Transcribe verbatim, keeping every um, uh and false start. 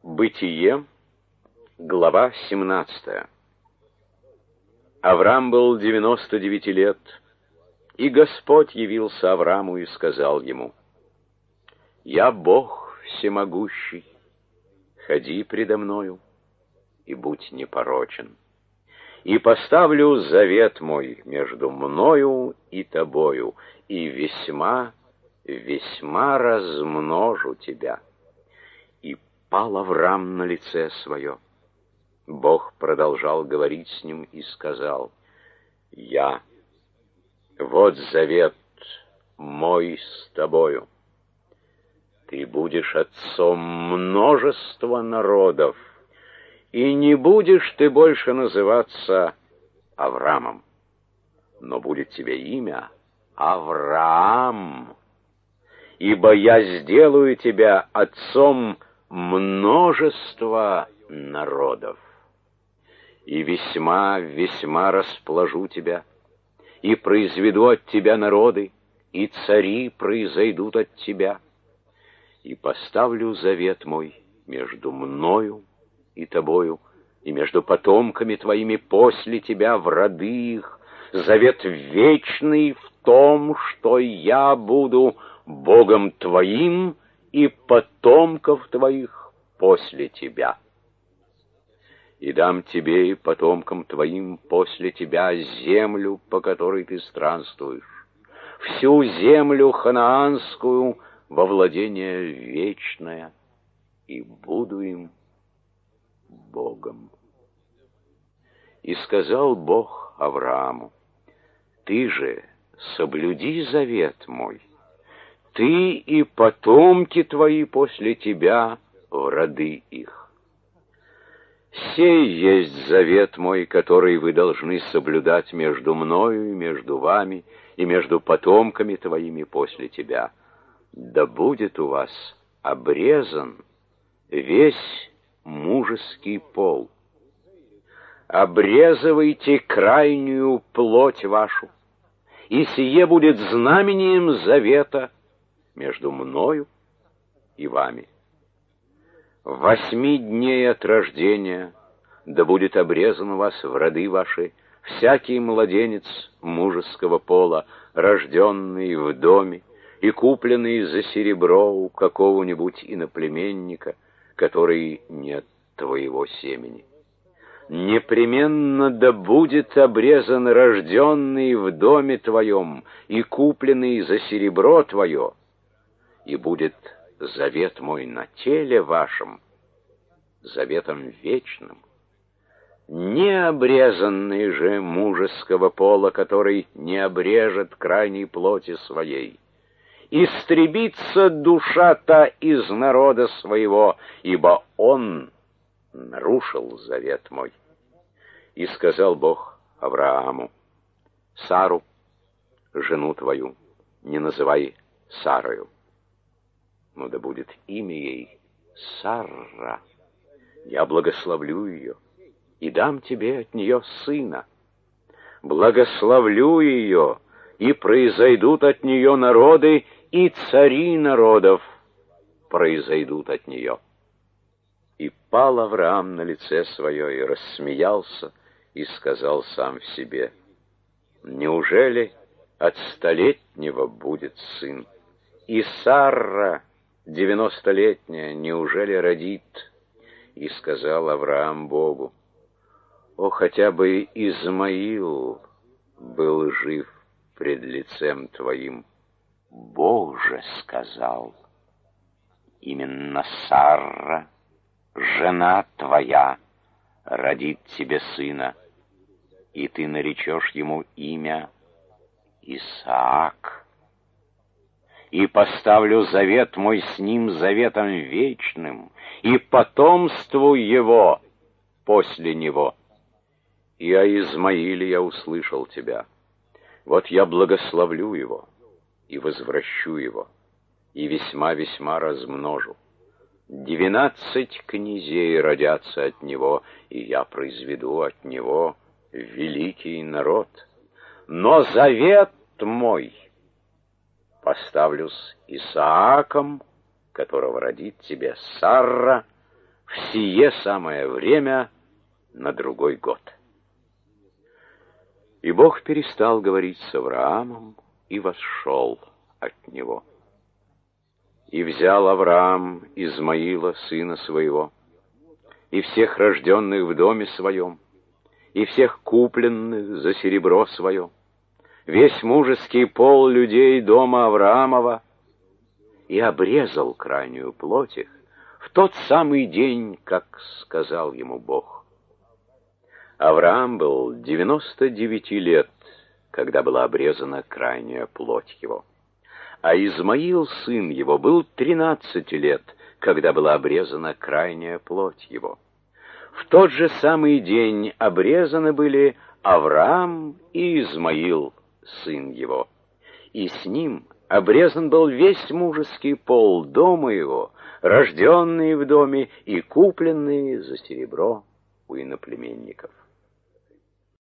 Бытие, глава семнадцатая. Авраам был девяносто девяти лет, и Господь явился Аврааму и сказал ему: «Я Бог всемогущий, ходи предо мною и будь непорочен, и поставлю завет мой между мною и тобою, и весьма, весьма размножу тебя». И пал Авраам на лице свое. Бог продолжал говорить с ним и сказал: «Я, вот завет мой с тобою. Ты будешь отцом множества народов, и не будешь ты больше называться Авраамом, но будет тебе имя Авраам, ибо я сделаю тебя отцом множества народов. И весьма, весьма расположу тебя, и произведу от тебя народы, и цари произойдут от тебя. И поставлю завет мой между мною и тобою, и между потомками твоими после тебя в роды их, завет вечный в том, что я буду Богом твоим и потомков твоих после тебя. И дам тебе и потомкам твоим после тебя землю, по которой ты странствуешь, всю землю ханаанскую во владение вечное, и буду им Богом». И сказал Бог Аврааму: «Ты же соблюди завет мой, ты и потомки твои после тебя в роды их. Сей есть завет мой, который вы должны соблюдать между мною и между вами, и между потомками твоими после тебя. Да будет у вас обрезан весь мужеский пол. Обрезывайте крайнюю плоть вашу, и сие будет знамением завета между мною и вами. Восьми дней от рождения да будет обрезан у вас в роды ваши всякий младенец мужеского пола, рожденный в доме и купленный за серебро у какого-нибудь иноплеменника, который нет твоего семени. Непременно да будет обрезан рожденный в доме твоем и купленный за серебро твое, и будет завет мой на теле вашем, заветом вечным. Необрезанный же мужеского пола, который не обрежет крайней плоти своей, истребится душа та из народа своего, ибо он нарушил завет мой». И сказал Бог Аврааму: «Сару, жену твою, не называй Сарою, но да будет имя ей Сарра. Я благословлю ее и дам тебе от нее сына. Благословлю ее, и произойдут от нее народы, и цари народов произойдут от нее». И пал Авраам на лице свое и рассмеялся, и сказал сам в себе: «Неужели от столетнего будет сын? И Сарра, девяностолетняя, неужели родит?» И сказал Авраам Богу: «О, хотя бы Измаил был жив пред лицем твоим». Бог же сказал: «Именно Сарра, жена твоя, родит тебе сына, и ты наречешь ему имя Исаак. И поставлю завет мой с ним заветом вечным, и потомству его после него. И о Измаиле я услышал тебя. Вот я благословлю его и возвращу его, и весьма-весьма размножу. Двенадцать князей родятся от него, и я произведу от него великий народ. Но завет мой поставлю с Исааком, которого родит тебе Сарра, в сие самое время на другой год. И Бог перестал говорить с Авраамом и восшел от него. И взял Авраам Измаила, сына своего, и всех рожденных в доме своем, и всех купленных за серебро свое, весь мужеский пол людей дома Авраамова, и обрезал крайнюю плоть их в тот самый день, как сказал ему Бог. Авраам был девяносто девяти лет, когда была обрезана крайняя плоть его. А Измаил, сын его, был тринадцати лет, когда была обрезана крайняя плоть его. В тот же самый день обрезаны были Авраам и Измаил, сын его. И с ним обрезан был весь мужеский пол дома его, рожденные в доме и купленные за серебро у иноплеменников.